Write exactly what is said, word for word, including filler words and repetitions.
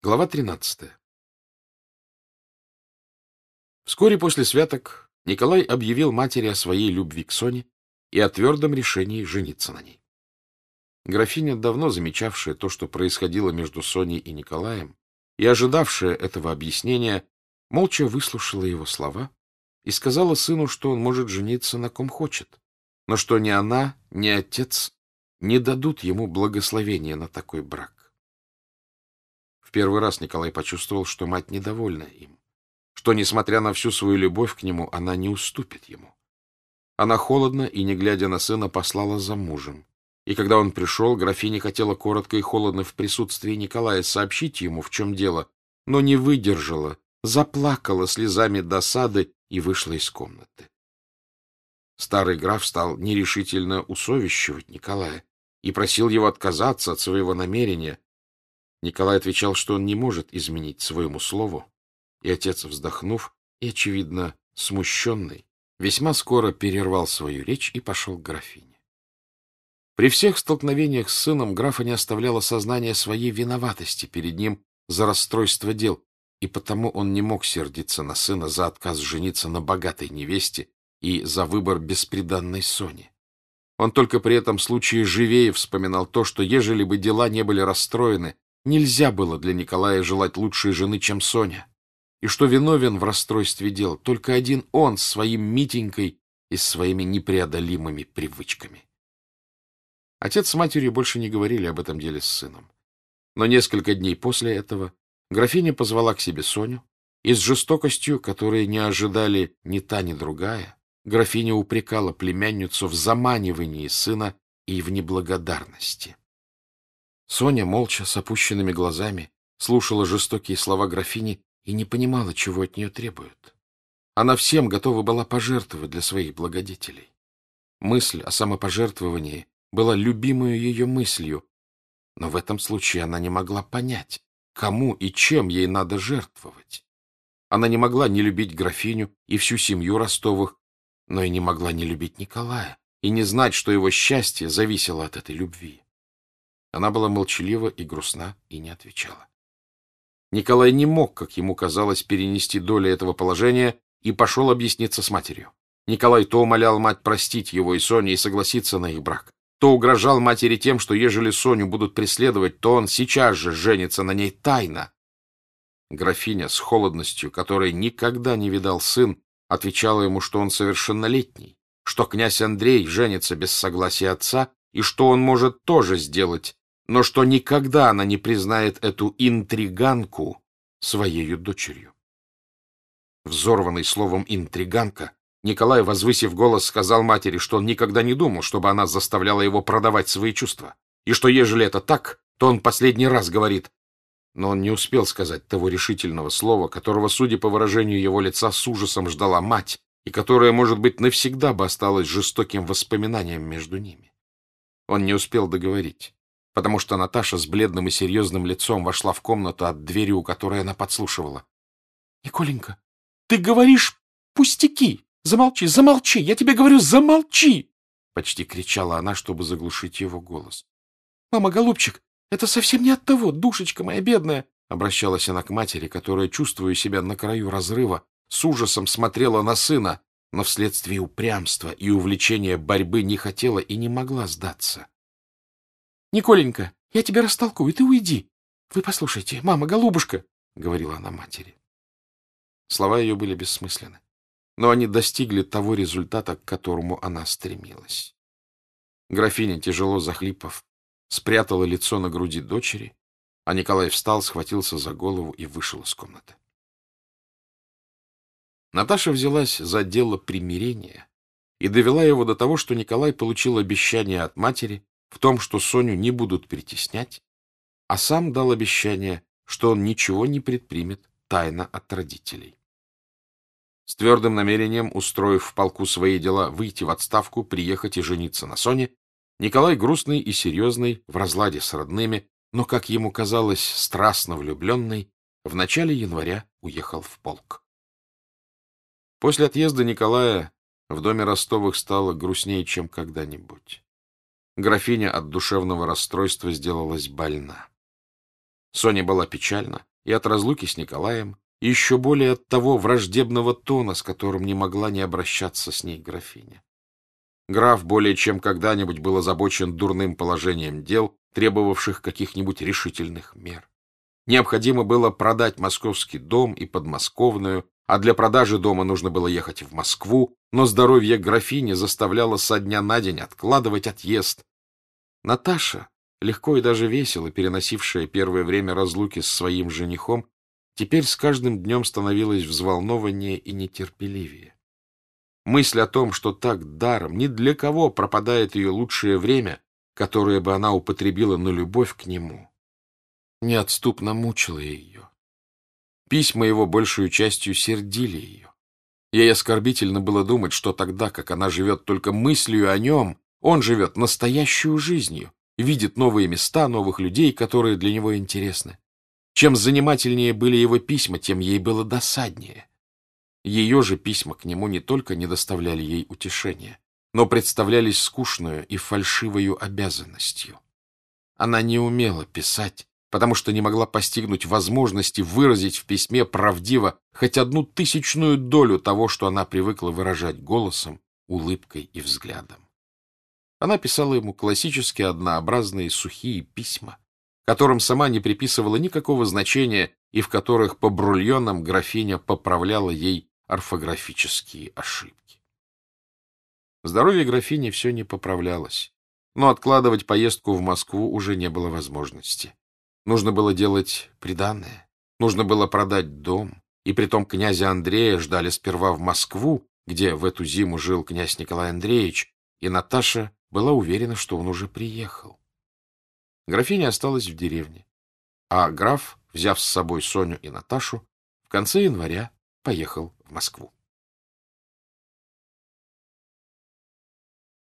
Глава тринадцатая. Вскоре после святок Николай объявил матери о своей любви к Соне и о твердом решении жениться на ней. Графиня, давно замечавшая то, что происходило между Соней и Николаем, и ожидавшая этого объяснения, молча выслушала его слова и сказала сыну, что он может жениться на ком хочет, но что ни она, ни отец не дадут ему благословения на такой брак. В первый раз Николай почувствовал, что мать недовольна им, что, несмотря на всю свою любовь к нему, она не уступит ему. Она холодно и, не глядя на сына, послала за мужем. И когда он пришел, графиня хотела коротко и холодно в присутствии Николая сообщить ему, в чем дело, но не выдержала, заплакала слезами досады и вышла из комнаты. Старый граф стал нерешительно усовещивать Николая и просил его отказаться от своего намерения. Николай отвечал, что он не может изменить своему слову, и отец, вздохнув и, очевидно, смущенный, весьма скоро перервал свою речь и пошел к графине. При всех столкновениях с сыном графа не оставляло сознание своей виноватости перед ним за расстройство дел, и потому он не мог сердиться на сына за отказ жениться на богатой невесте и за выбор бесприданной Сони. Он только при этом случае живее вспоминал то, что, ежели бы дела не были расстроены, нельзя было для Николая желать лучшей жены, чем Соня, и что виновен в расстройстве дел только один он с своим Митенькой и с своими непреодолимыми привычками. Отец с матерью больше не говорили об этом деле с сыном. Но несколько дней после этого графиня позвала к себе Соню, и с жестокостью, которой не ожидали ни та, ни другая, графиня упрекала племянницу в заманивании сына и в неблагодарности. Соня, молча, с опущенными глазами, слушала жестокие слова графини и не понимала, чего от нее требуют. Она всем готова была пожертвовать для своих благодетелей. Мысль о самопожертвовании была любимой ее мыслью, но в этом случае она не могла понять, кому и чем ей надо жертвовать. Она не могла не любить графиню и всю семью Ростовых, но и не могла не любить Николая и не знать, что его счастье зависело от этой любви. Она была молчалива и грустна и не отвечала. Николай не мог, как ему казалось, перенести долю этого положения и пошел объясниться с матерью. Николай то умолял мать простить его и Соню и согласиться на их брак, то угрожал матери тем, что ежели Соню будут преследовать, то он сейчас же женится на ней тайно. Графиня с холодностью, которой никогда не видал сын, отвечала ему, что он совершеннолетний, что князь Андрей женится без согласия отца и что он может тоже сделать, но что никогда она не признает эту интриганку своею дочерью. Взорванный словом «интриганка», Николай, возвысив голос, сказал матери, что он никогда не думал, чтобы она заставляла его продавать свои чувства, и что, ежели это так, то он последний раз говорит. Но он не успел сказать того решительного слова, которого, судя по выражению его лица, с ужасом ждала мать, и которое, может быть, навсегда бы осталось жестоким воспоминанием между ними. Он не успел договорить, потому что Наташа с бледным и серьезным лицом вошла в комнату от двери, у которой она подслушивала. — Николенька, ты говоришь пустяки! Замолчи, замолчи! Я тебе говорю, замолчи! — почти кричала она, чтобы заглушить его голос. — Мама, голубчик, это совсем не от того, душечка моя бедная! — обращалась она к матери, которая, чувствуя себя на краю разрыва, с ужасом смотрела на сына, но вследствие упрямства и увлечения борьбы не хотела и не могла сдаться. — Николенька, я тебя растолкую, ты уйди. Вы послушайте, мама, голубушка, — говорила она матери. Слова ее были бессмысленны, но они достигли того результата, к которому она стремилась. Графиня, тяжело захлипав, спрятала лицо на груди дочери, а Николай встал, схватился за голову и вышел из комнаты. Наташа взялась за дело примирения и довела его до того, что Николай получил обещание от матери в том, что Соню не будут притеснять, а сам дал обещание, что он ничего не предпримет тайно от родителей. С твердым намерением, устроив в полку свои дела, выйти в отставку, приехать и жениться на Соне, Николай, грустный и серьезный, в разладе с родными, но, как ему казалось, страстно влюбленный, в начале января уехал в полк. После отъезда Николая в доме Ростовых стало грустнее, чем когда-нибудь. Графиня от душевного расстройства сделалась больна. Соня была печальна и от разлуки с Николаем, и еще более от того враждебного тона, с которым не могла не обращаться с ней графиня. Граф более чем когда-нибудь был озабочен дурным положением дел, требовавших каких-нибудь решительных мер. Необходимо было продать московский дом и подмосковную, а для продажи дома нужно было ехать в Москву, но здоровье графини заставляло со дня на день откладывать отъезд. Наташа, легко и даже весело переносившая первое время разлуки с своим женихом, теперь с каждым днем становилась взволнованнее и нетерпеливее. Мысль о том, что так даром ни для кого пропадает ее лучшее время, которое бы она употребила на любовь к нему, неотступно мучила ее. Письма его большую частью сердили ее. Ей оскорбительно было думать, что тогда, как она живет только мыслью о нем, он живет настоящую жизнью, видит новые места, новых людей, которые для него интересны. Чем занимательнее были его письма, тем ей было досаднее. Ее же письма к нему не только не доставляли ей утешения, но представлялись скучную и фальшивою обязанностью. Она не умела писать, потому что не могла постигнуть возможности выразить в письме правдиво хоть одну тысячную долю того, что она привыкла выражать голосом, улыбкой и взглядом. Она писала ему классические однообразные сухие письма, которым сама не приписывала никакого значения и в которых по брульонам графиня поправляла ей орфографические ошибки. Здоровье графини все не поправлялось, но откладывать поездку в Москву уже не было возможности. Нужно было делать приданое, нужно было продать дом, и притом князя Андрея ждали сперва в Москву, где в эту зиму жил князь Николай Андреевич, и Наташа была уверена, что он уже приехал. Графиня осталась в деревне, а граф, взяв с собой Соню и Наташу, в конце января поехал в Москву.